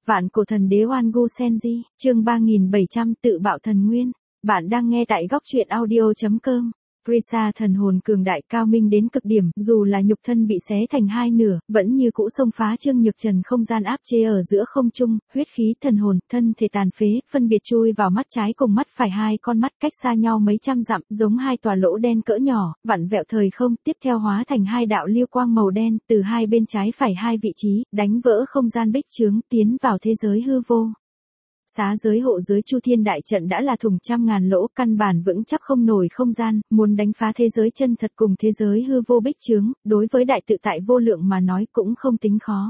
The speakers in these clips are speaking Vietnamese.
Vạn cổ thần đế Oan Gu Senji, chương 3700 tự bạo thần nguyên. Bạn đang nghe tại góc truyện audio.com. Krisa thần hồn cường đại cao minh đến cực điểm, dù là nhục thân bị xé thành hai nửa, vẫn như cũ xông phá Trương Nhược Trần không gian áp chế ở giữa không trung, huyết khí thần hồn, thân thể tàn phế, phân biệt chui vào mắt trái cùng mắt phải hai con mắt cách xa nhau mấy trăm dặm, giống hai tòa lỗ đen cỡ nhỏ, vặn vẹo thời không, tiếp theo hóa thành hai đạo lưu quang màu đen, từ hai bên trái phải hai vị trí, đánh vỡ không gian bích chướng, tiến vào thế giới hư vô. Xá giới hộ giới Chu Thiên đại trận đã là thủng trăm ngàn lỗ, căn bản vững chắc không nổi không gian, muốn đánh phá thế giới chân thật cùng thế giới hư vô bích chướng, đối với đại tự tại vô lượng mà nói cũng không tính khó.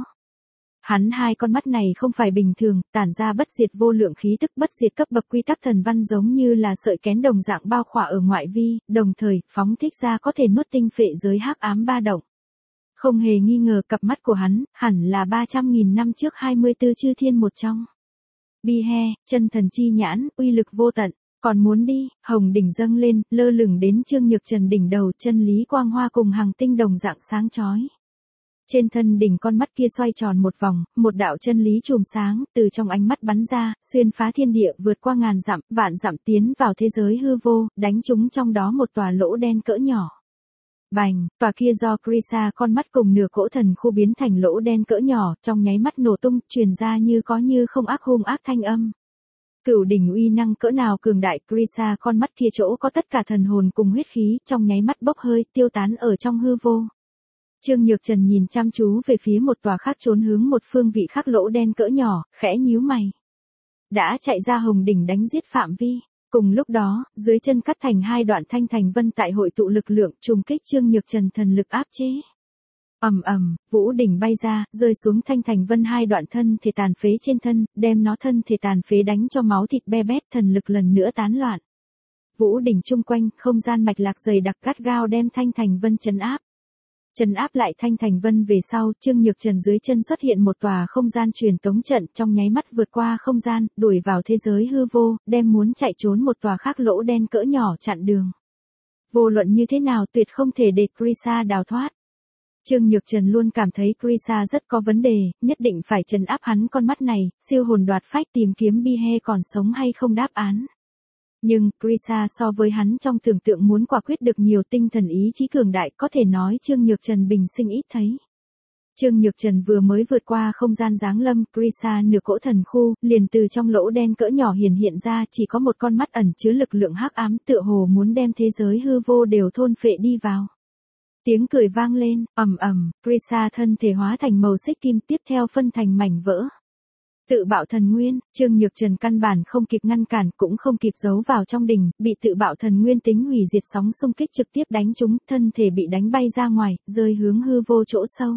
Hắn hai con mắt này không phải bình thường, tản ra bất diệt vô lượng khí tức bất diệt cấp bậc quy tắc thần văn giống như là sợi kén đồng dạng bao khỏa ở ngoại vi, đồng thời phóng thích ra có thể nuốt tinh phệ giới hắc ám ba động. Không hề nghi ngờ cặp mắt của hắn, hẳn là 300.000 năm trước 24 chư thiên một trong. Bihe, chân thần chi nhãn, uy lực vô tận, còn muốn đi, hồng đỉnh dâng lên, lơ lửng đến Trương Nhược Trần đỉnh đầu, chân lý quang hoa cùng hàng tinh đồng dạng sáng chói. Trên thân đỉnh con mắt kia xoay tròn một vòng, một đạo chân lý chùm sáng, từ trong ánh mắt bắn ra, xuyên phá thiên địa vượt qua ngàn dặm, vạn dặm tiến vào thế giới hư vô, đánh trúng trong đó một tòa lỗ đen cỡ nhỏ. Bành, tòa kia do Krisa con mắt cùng nửa cỗ thần khu biến thành lỗ đen cỡ nhỏ, trong nháy mắt nổ tung, truyền ra như có như không ác hung ác thanh âm. Cửu đỉnh uy năng cỡ nào cường đại, Krisa con mắt kia chỗ có tất cả thần hồn cùng huyết khí, trong nháy mắt bốc hơi, tiêu tán ở trong hư vô. Trương Nhược Trần nhìn chăm chú về phía một tòa khác trốn hướng một phương vị khác lỗ đen cỡ nhỏ, khẽ nhíu mày. Đã chạy ra hồng đỉnh đánh giết phạm vi. Cùng lúc đó, dưới chân cắt thành hai đoạn thanh thành vân tại hội tụ lực lượng trùng kích Trương Nhược Trần thần lực áp chế. Ầm ầm, vũ đỉnh bay ra, rơi xuống thanh thành vân hai đoạn thân thể tàn phế trên thân, đem nó thân thể tàn phế đánh cho máu thịt be bét, thần lực lần nữa tán loạn. Vũ đỉnh chung quanh, không gian mạch lạc dày đặc gắt gao đem thanh thành vân trấn áp. Trấn áp lại thanh thành vân về sau, Trương Nhược Trần dưới chân xuất hiện một tòa không gian truyền tống trận, trong nháy mắt vượt qua không gian, đuổi vào thế giới hư vô, đem muốn chạy trốn một tòa khác lỗ đen cỡ nhỏ chặn đường. Vô luận như thế nào tuyệt không thể để Krisa đào thoát. Trương Nhược Trần luôn cảm thấy Krisa rất có vấn đề, nhất định phải trấn áp hắn con mắt này, siêu hồn đoạt phách tìm kiếm Bihe còn sống hay không đáp án. Nhưng, Krisa so với hắn trong tưởng tượng muốn quả quyết được nhiều, tinh thần ý chí cường đại, có thể nói Trương Nhược Trần bình sinh ít thấy. Trương Nhược Trần vừa mới vượt qua không gian giáng lâm, Krisa nửa cỗ thần khu, liền từ trong lỗ đen cỡ nhỏ hiện ra, chỉ có một con mắt ẩn chứa lực lượng hắc ám, tựa hồ muốn đem thế giới hư vô đều thôn phệ đi vào. Tiếng cười vang lên, ầm ầm, Krisa thân thể hóa thành màu xích kim, tiếp theo phân thành mảnh vỡ. Tự bạo thần nguyên, Trương Nhược Trần căn bản không kịp ngăn cản, cũng không kịp giấu vào trong đỉnh, bị tự bạo thần nguyên tính hủy diệt sóng xung kích trực tiếp đánh trúng, thân thể bị đánh bay ra ngoài, rơi hướng hư vô chỗ sâu.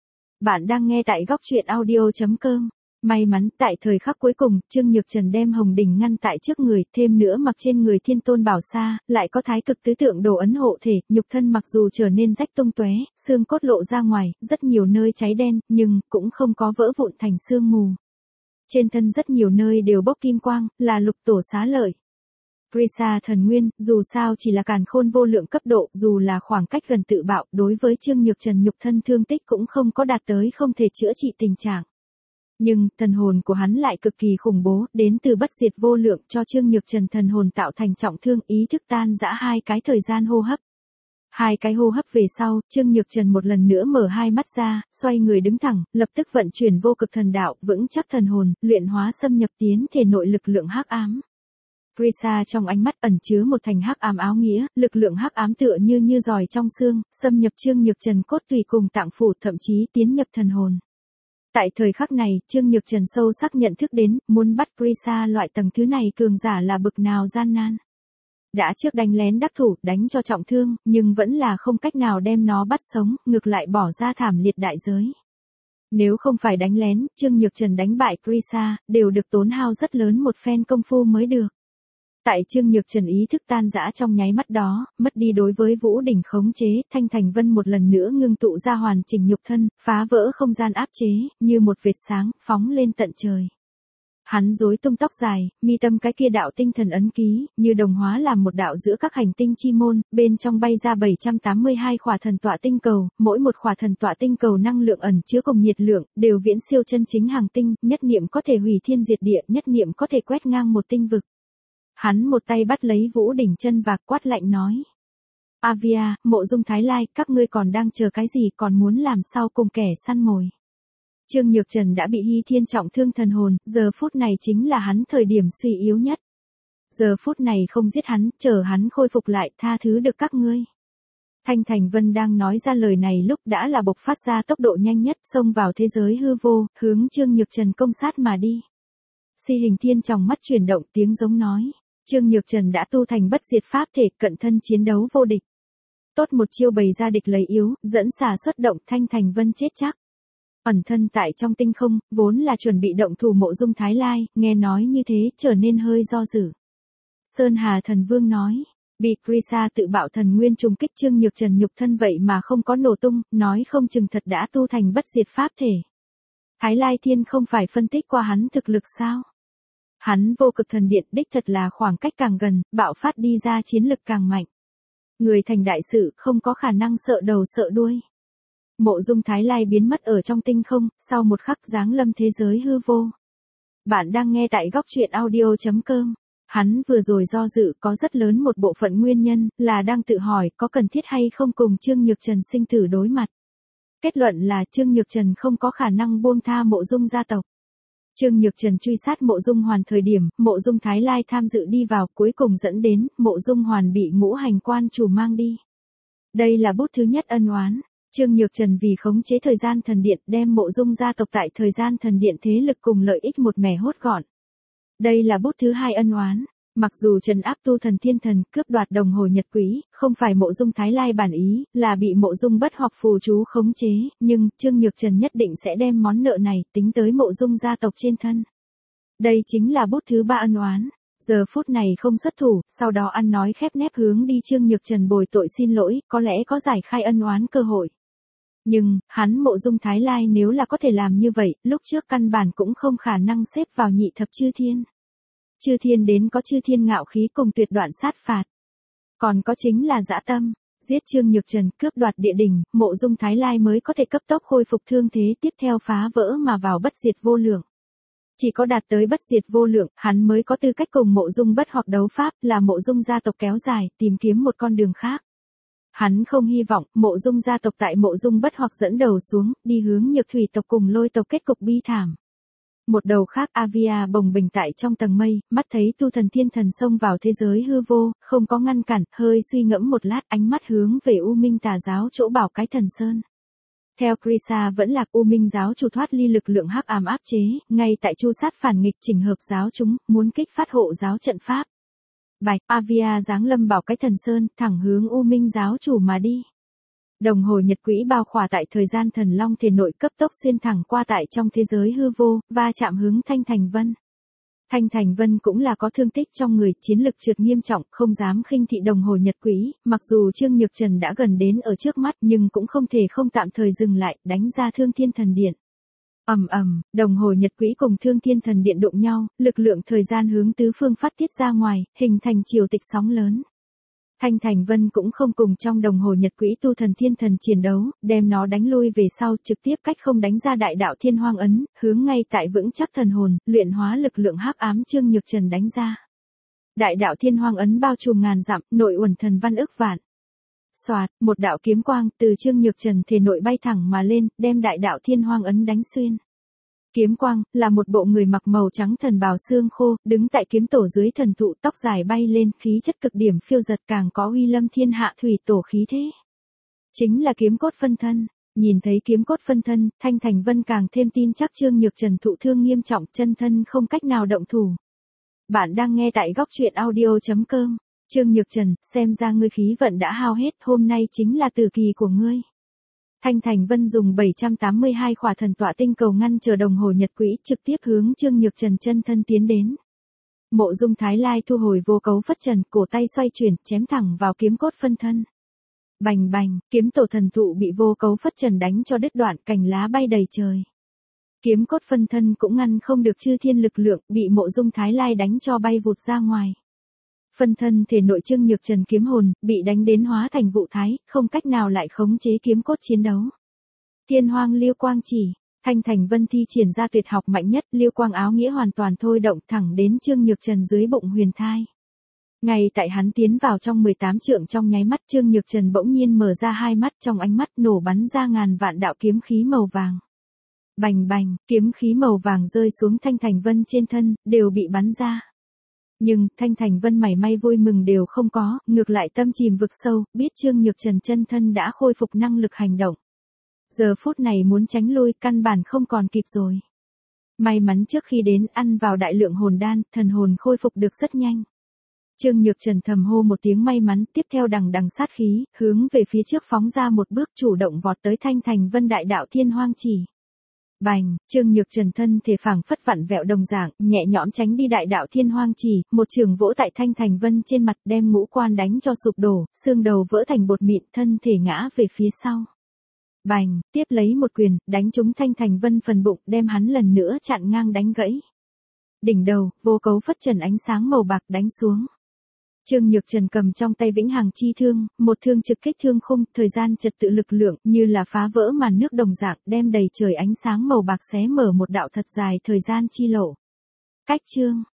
Bạn đang nghe tại góc truyện audio.com. May mắn, tại thời khắc cuối cùng, Trương Nhược Trần đem hồng đỉnh ngăn tại trước người, thêm nữa mặc trên người thiên tôn bảo sa, lại có thái cực tứ tượng đồ ấn hộ thể, nhục thân mặc dù trở nên rách tung tóe, xương cốt lộ ra ngoài, rất nhiều nơi cháy đen, nhưng cũng không có vỡ vụn thành sương mù. Trên thân rất nhiều nơi đều bốc kim quang, là lục tổ xá lợi. Krisa thần nguyên, dù sao chỉ là càn khôn vô lượng cấp độ, dù là khoảng cách gần tự bạo, đối với Trương Nhược Trần nhục thân thương tích cũng không có đạt tới không thể chữa trị tình trạng. Nhưng, thần hồn của hắn lại cực kỳ khủng bố, đến từ bất diệt vô lượng cho Trương Nhược Trần thần hồn tạo thành trọng thương, ý thức tan rã hai cái thời gian hô hấp. Hai cái hô hấp về sau, Trương Nhược Trần một lần nữa mở hai mắt ra, xoay người đứng thẳng, lập tức vận chuyển vô cực thần đạo, vững chắc thần hồn, luyện hóa xâm nhập tiến thể nội lực lượng hắc ám. Krisa trong ánh mắt ẩn chứa một thành hắc ám áo nghĩa, lực lượng hắc ám tựa như giòi trong xương, xâm nhập Trương Nhược Trần cốt tùy cùng tạng phủ, thậm chí tiến nhập thần hồn. Tại thời khắc này, Trương Nhược Trần sâu sắc nhận thức đến, muốn bắt Krisa loại tầng thứ này cường giả là bực nào gian nan. Đã trước đánh lén đắc thủ, đánh cho trọng thương, nhưng vẫn là không cách nào đem nó bắt sống, ngược lại bỏ ra thảm liệt đại giới. Nếu không phải đánh lén, Trương Nhược Trần đánh bại Krisa, đều được tốn hao rất lớn một phen công phu mới được. Tại Trương Nhược Trần ý thức tan rã trong nháy mắt đó, mất đi đối với vũ đỉnh khống chế, thanh thành vân một lần nữa ngưng tụ ra hoàn chỉnh nhục thân, phá vỡ không gian áp chế, như một vệt sáng, phóng lên tận trời. Hắn rối tung tóc dài, mi tâm cái kia đạo tinh thần ấn ký, như đồng hóa làm một đạo giữa các hành tinh chi môn, bên trong bay ra 782 khỏa thần tọa tinh cầu, mỗi một khỏa thần tọa tinh cầu năng lượng ẩn chứa cùng nhiệt lượng, đều viễn siêu chân chính hàng tinh, nhất niệm có thể hủy thiên diệt địa, nhất niệm có thể quét ngang một tinh vực. Hắn một tay bắt lấy Vũ đỉnh chân và quát lạnh nói. Avia, Mộ Dung Thái Lai, các ngươi còn đang chờ cái gì, còn muốn làm sao cùng kẻ săn mồi. Trương Nhược Trần đã bị Hy Thiên trọng thương thần hồn, giờ phút này chính là hắn thời điểm suy yếu nhất. Giờ phút này không giết hắn, chờ hắn khôi phục lại, tha thứ được các ngươi. Thanh Thành Vân đang nói ra lời này lúc đã là bộc phát ra tốc độ nhanh nhất, xông vào thế giới hư vô, hướng Trương Nhược Trần công sát mà đi. Si Hình Thiên trong mắt chuyển động, tiếng giống nói. Trương Nhược Trần đã tu thành bất diệt pháp thể, cận thân chiến đấu vô địch. Tốt một chiêu bày ra địch lấy yếu, dẫn xà xuất động, Thanh Thành Vân chết chắc. Ẩn thân tại trong tinh không, vốn là chuẩn bị động thủ Mộ Dung Thái Lai, nghe nói như thế, trở nên hơi do dự. Sơn Hà Thần Vương nói, bị Krisa tự bạo thần nguyên trùng kích Trương Nhược Trần nhục thân vậy mà không có nổ tung, nói không chừng thật đã tu thành bất diệt pháp thể. Thái Lai Thiên không phải phân tích qua hắn thực lực sao? Hắn vô cực thần điện đích thật là khoảng cách càng gần, bạo phát đi ra chiến lực càng mạnh. Người thành đại sự không có khả năng sợ đầu sợ đuôi. Mộ Dung Thái Lai biến mất ở trong tinh không, sau một khắc giáng lâm thế giới hư vô. Bạn đang nghe tại góc truyện audio.com. Hắn vừa rồi do dự có rất lớn một bộ phận nguyên nhân là đang tự hỏi có cần thiết hay không cùng Trương Nhược Trần sinh tử đối mặt. Kết luận là Trương Nhược Trần không có khả năng buông tha Mộ Dung gia tộc. Trương Nhược Trần truy sát Mộ Dung Hoàn thời điểm, Mộ Dung Thái Lai tham dự đi vào, cuối cùng dẫn đến Mộ Dung Hoàn bị Ngũ Hành Quan chủ mang đi. Đây là bút thứ nhất ân oán. Trương Nhược Trần vì khống chế thời gian thần điện đem Mộ Dung gia tộc tại thời gian thần điện thế lực cùng lợi ích một mẻ hốt gọn. Đây là bút thứ hai ân oán. Mặc dù trấn áp tu thần thiên thần cướp đoạt đồng hồ nhật quỹ, không phải Mộ Dung Thái Lai bản ý, là bị Mộ Dung bất hoặc phù chú khống chế, nhưng Trương Nhược Trần nhất định sẽ đem món nợ này tính tới Mộ Dung gia tộc trên thân. Đây chính là bút thứ ba ân oán. Giờ phút này không xuất thủ, sau đó ăn nói khép nép hướng đi Trương Nhược Trần bồi tội xin lỗi, có lẽ có giải khai ân oán cơ hội. Nhưng, hắn Mộ Dung Thái Lai nếu là có thể làm như vậy, lúc trước căn bản cũng không khả năng xếp vào nhị thập chư thiên. Chư thiên đến có chư thiên ngạo khí cùng tuyệt đoạn sát phạt. Còn có chính là dã tâm, giết Trương Nhược Trần cướp đoạt địa đỉnh, Mộ Dung Thái Lai mới có thể cấp tốc khôi phục thương thế tiếp theo phá vỡ mà vào bất diệt vô lượng. Chỉ có đạt tới bất diệt vô lượng, hắn mới có tư cách cùng Mộ Dung bất hoặc đấu pháp, là Mộ Dung gia tộc kéo dài, tìm kiếm một con đường khác. Hắn không hy vọng Mộ Dung gia tộc tại Mộ Dung bất hoặc dẫn đầu xuống, đi hướng Nhược Thủy tộc cùng Lôi tộc kết cục bi thảm. Một đầu khác Avia bồng bềnh tại trong tầng mây, mắt thấy tu thần thiên thần xông vào thế giới hư vô, không có ngăn cản, hơi suy ngẫm một lát, ánh mắt hướng về U Minh tà giáo chỗ Bảo Cái Thần Sơn. Theo Krisa vẫn là U Minh giáo chủ thoát ly lực lượng hắc ám áp chế, ngay tại chu sát phản nghịch chỉnh hợp giáo chúng, muốn kích phát hộ giáo trận pháp. Bạch, Avia giáng lâm Bảo Cái Thần Sơn, thẳng hướng U Minh giáo chủ mà đi. Đồng hồ nhật quỹ bao khỏa tại thời gian thần long thể nội cấp tốc xuyên thẳng qua tại trong thế giới hư vô, va chạm hướng Thanh Thành Vân. Thanh Thành Vân cũng là có thương tích trong người, chiến lực trượt nghiêm trọng, không dám khinh thị đồng hồ nhật quỹ, mặc dù Trương Nhược Trần đã gần đến ở trước mắt nhưng cũng không thể không tạm thời dừng lại, đánh ra Thương Thiên Thần Điện. Ầm ầm, đồng hồ nhật quỹ cùng Thương Thiên Thần Điện đụng nhau, lực lượng thời gian hướng tứ phương phát tiết ra ngoài, hình thành triều tịch sóng lớn. Thanh Thành Vân cũng không cùng trong đồng hồ nhật quỹ tu thần thiên thần chiến đấu, đem nó đánh lui về sau, trực tiếp cách không đánh ra đại đạo thiên hoang ấn, hướng ngay tại vững chắc thần hồn, luyện hóa lực lượng hắc ám Trương Nhược Trần đánh ra. Đại đạo thiên hoang ấn bao trùm ngàn dặm, nội uẩn thần văn ức vạn. Xoạt, một đạo kiếm quang từ Trương Nhược Trần thể nội bay thẳng mà lên, đem đại đạo thiên hoang ấn đánh xuyên. Kiếm quang, là một bộ người mặc màu trắng thần bào xương khô, đứng tại kiếm tổ dưới thần thụ, tóc dài bay lên, khí chất cực điểm phiêu giật, càng có uy lâm thiên hạ thủy tổ khí thế. Chính là kiếm cốt phân thân. Nhìn thấy kiếm cốt phân thân, Thanh Thành Vân càng thêm tin chắc Trương Nhược Trần thụ thương nghiêm trọng, chân thân không cách nào động thủ. Bạn đang nghe tại góc truyện audio.com. Trương Nhược Trần, xem ra ngươi khí vận đã hao hết, hôm nay chính là tử kỳ của ngươi. Thanh Thành Vân dùng 782 khỏa thần tọa tinh cầu ngăn chờ đồng hồ nhật quỹ, trực tiếp hướng Trương Nhược Trần chân thân tiến đến. Mộ Dung Thái Lai thu hồi vô cấu phất trần, cổ tay xoay chuyển, chém thẳng vào kiếm cốt phân thân. Bành bành, kiếm tổ thần thụ bị vô cấu phất trần đánh cho đứt đoạn, cành lá bay đầy trời. Kiếm cốt phân thân cũng ngăn không được chư thiên lực lượng, bị Mộ Dung Thái Lai đánh cho bay vụt ra ngoài. Phân thân thể nội Trương Nhược Trần kiếm hồn, bị đánh đến hóa thành vụ thái, không cách nào lại khống chế kiếm cốt chiến đấu. Thiên Hoang Liêu Quang Chỉ, Thanh Thành Vân thi triển ra tuyệt học mạnh nhất, Liêu Quang áo nghĩa hoàn toàn thôi động thẳng đến Trương Nhược Trần dưới bụng huyền thai. Ngay tại hắn tiến vào trong 18 trượng trong nháy mắt, Trương Nhược Trần bỗng nhiên mở ra hai mắt, trong ánh mắt nổ bắn ra ngàn vạn đạo kiếm khí màu vàng. Bành bành, kiếm khí màu vàng rơi xuống Thanh Thành Vân trên thân, đều bị bắn ra. Nhưng, Thanh Thành Vân mảy may vui mừng đều không có, ngược lại tâm chìm vực sâu, biết Trương Nhược Trần chân thân đã khôi phục năng lực hành động. Giờ phút này muốn tránh lui, căn bản không còn kịp rồi. May mắn trước khi đến ăn vào đại lượng hồn đan, thần hồn khôi phục được rất nhanh. Trương Nhược Trần thầm hô một tiếng may mắn, tiếp theo đằng đằng sát khí, hướng về phía trước phóng ra một bước, chủ động vọt tới Thanh Thành Vân đại đạo Thiên Hoang Chỉ. Bành, Trương Nhược Trần thân thể phảng phất vặn vẹo đồng dạng, nhẹ nhõm tránh đi đại đạo Thiên Hoang Chỉ, một trường vỗ tại Thanh Thành Vân trên mặt, đem ngũ quan đánh cho sụp đổ, xương đầu vỡ thành bột mịn, thân thể ngã về phía sau. Bành, tiếp lấy một quyền, đánh trúng Thanh Thành Vân phần bụng, đem hắn lần nữa chặn ngang đánh gãy. Đỉnh đầu, vô cấu phất trần ánh sáng màu bạc đánh xuống. Trương Nhược Trần cầm trong tay Vĩnh Hằng chi thương, một thương trực kích thương khung, thời gian trật tự lực lượng, như là phá vỡ màn nước đồng dạng, đem đầy trời ánh sáng màu bạc xé mở một đạo thật dài thời gian chi lộ. Cách chương